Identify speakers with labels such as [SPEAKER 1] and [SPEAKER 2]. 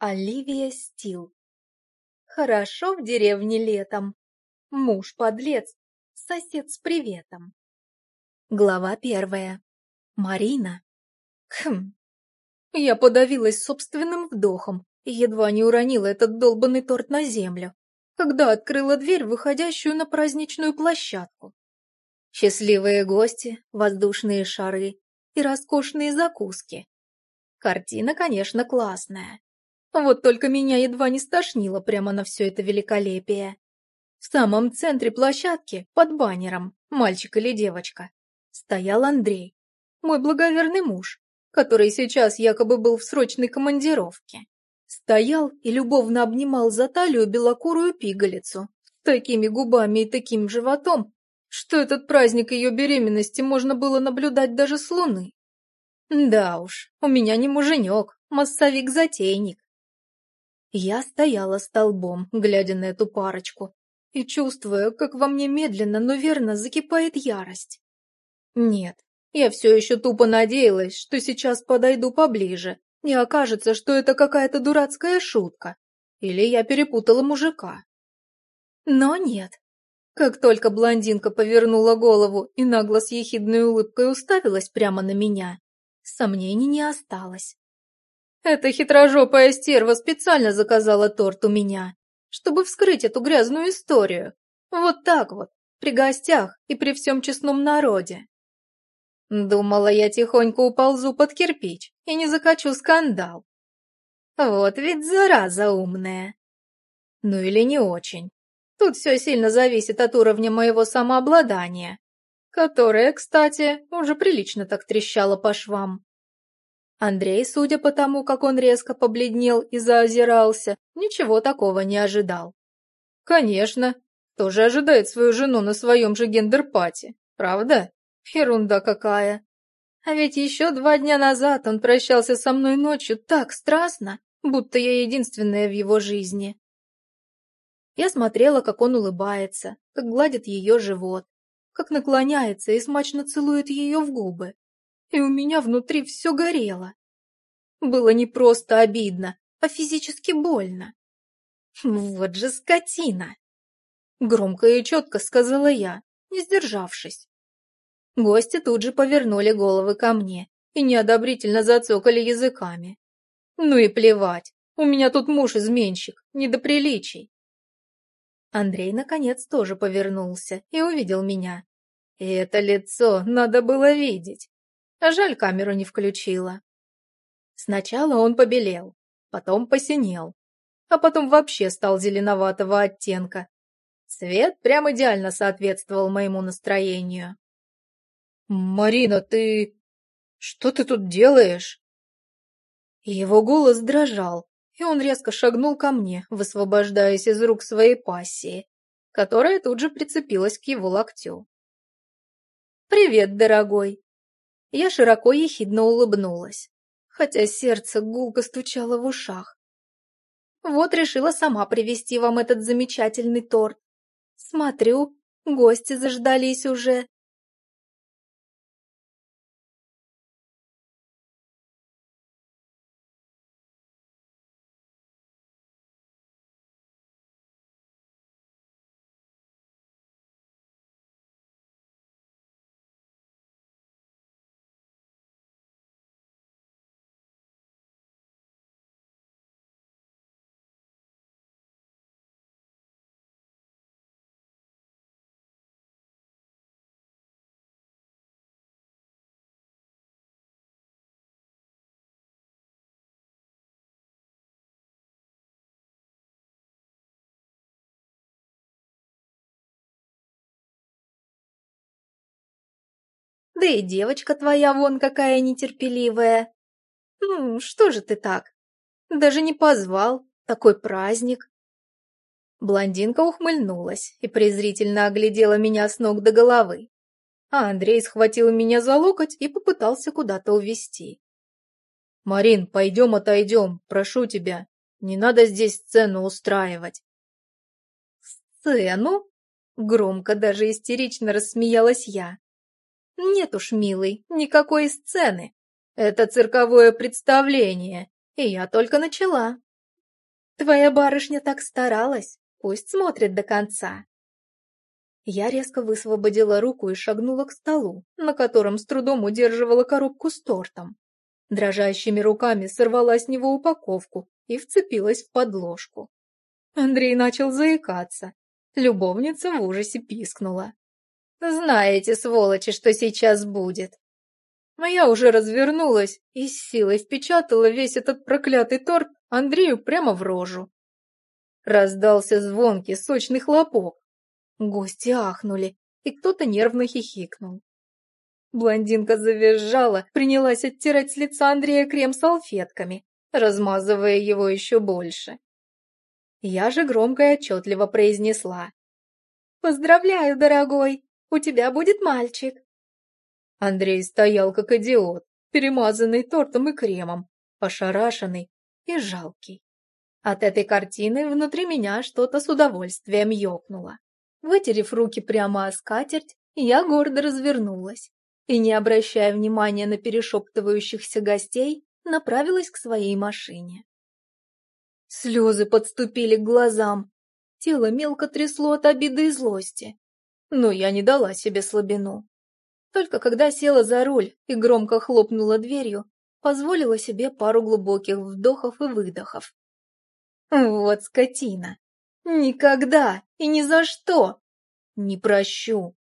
[SPEAKER 1] Оливия Стил. Хорошо в деревне летом. Муж подлец, сосед с приветом. Глава 1. Марина. Я подавилась собственным вдохом и едва не уронила этот долбанный торт на землю, когда открыла дверь, выходящую на праздничную площадку. Счастливые гости, воздушные шары и роскошные закуски. Картина, конечно, классная. Вот только меня едва не стошнило прямо на все это великолепие. В самом центре площадки, под баннером, мальчик или девочка, стоял Андрей, мой благоверный муж, который сейчас якобы был в срочной командировке. Стоял и любовно обнимал за талию белокурую пигалицу, с такими губами и таким животом, что этот праздник ее беременности можно было наблюдать даже с Луны. Да уж, у меня не муженек, массовик-затейник. Я стояла столбом, глядя на эту парочку, и чувствуя, как во мне медленно, но верно закипает ярость. Нет, я все еще тупо надеялась, что сейчас подойду поближе, и окажется, что это какая-то дурацкая шутка, или я перепутала мужика. Но нет. Как только блондинка повернула голову и нагло с ехидной улыбкой уставилась прямо на меня, сомнений не осталось. Эта хитрожопая стерва специально заказала торт у меня, чтобы вскрыть эту грязную историю. Вот так вот, при гостях и при всем честном народе. Думала, я тихонько уползу под кирпич и не закачу скандал. Вот ведь зараза умная. Ну или не очень. Тут все сильно зависит от уровня моего самообладания, которое, кстати, уже прилично так трещало по швам. Андрей, судя по тому, как он резко побледнел и заозирался, ничего такого не ожидал. Конечно, кто же ожидает свою жену на своем же гендер-пати, правда? Ерунда какая. А ведь еще 2 дня назад он прощался со мной ночью так страстно, будто я единственная в его жизни. Я смотрела, как он улыбается, как гладит ее живот, как наклоняется и смачно целует ее в губы. И у меня внутри все горело. Было не просто обидно, а физически больно. Вот же скотина! Громко и четко сказала я, не сдержавшись. Гости тут же повернули головы ко мне и неодобрительно зацокали языками. Ну и плевать, у меня тут муж-изменщик, не до приличий. Андрей, наконец, тоже повернулся и увидел меня. И это лицо надо было видеть. А жаль, камеру не включила. Сначала он побелел, потом посинел, а потом вообще стал зеленоватого оттенка. Цвет прям идеально соответствовал моему настроению. «Марина, ты... что ты тут делаешь?» Его голос дрожал, и он резко шагнул ко мне, высвобождаясь из рук своей пассии, которая тут же прицепилась к его локтю. «Привет, дорогой!» Я широко ехидно улыбнулась, хотя сердце гулко стучало в ушах. «Вот решила сама привезти вам этот замечательный торт. Смотрю, гости заждались уже». Да и девочка твоя вон какая нетерпеливая. Ну, что же ты так? Даже не позвал, такой праздник. Блондинка ухмыльнулась и презрительно оглядела меня с ног до головы. А Андрей схватил меня за локоть и попытался куда-то увести. «Марин, пойдем отойдем, прошу тебя. Не надо здесь сцену устраивать». «Сцену?» Громко, даже истерично рассмеялась я. «Нет уж, милый, никакой сцены. Это цирковое представление, и я только начала. Твоя барышня так старалась, пусть смотрит до конца. Я резко высвободила руку и шагнула к столу, на котором с трудом удерживала коробку с тортом. Дрожащими руками сорвала с него упаковку и вцепилась в подложку. Андрей начал заикаться. Любовница в ужасе пискнула. «Знаете, сволочи, что сейчас будет!» А я уже развернулась и с силой впечатала весь этот проклятый торт Андрею прямо в рожу. Раздался звонкий, сочный хлопок. Гости ахнули, и кто-то нервно хихикнул. Блондинка завизжала, принялась оттирать с лица Андрея крем салфетками, размазывая его еще больше. Я же громко и отчетливо произнесла: «Поздравляю, дорогой, у тебя будет мальчик». Андрей стоял как идиот, перемазанный тортом и кремом, ошарашенный и жалкий. От этой картины внутри меня что-то с удовольствием ёкнуло. Вытерев руки прямо о скатерть, я гордо развернулась и, не обращая внимания на перешептывающихся гостей, направилась к своей машине. Слезы подступили к глазам, тело мелко трясло от обиды и злости, но я не дала себе слабину. Только когда села за руль и громко хлопнула дверью, позволила себе пару глубоких вдохов и выдохов. Вот скотина! Никогда и ни за что! Не прощу!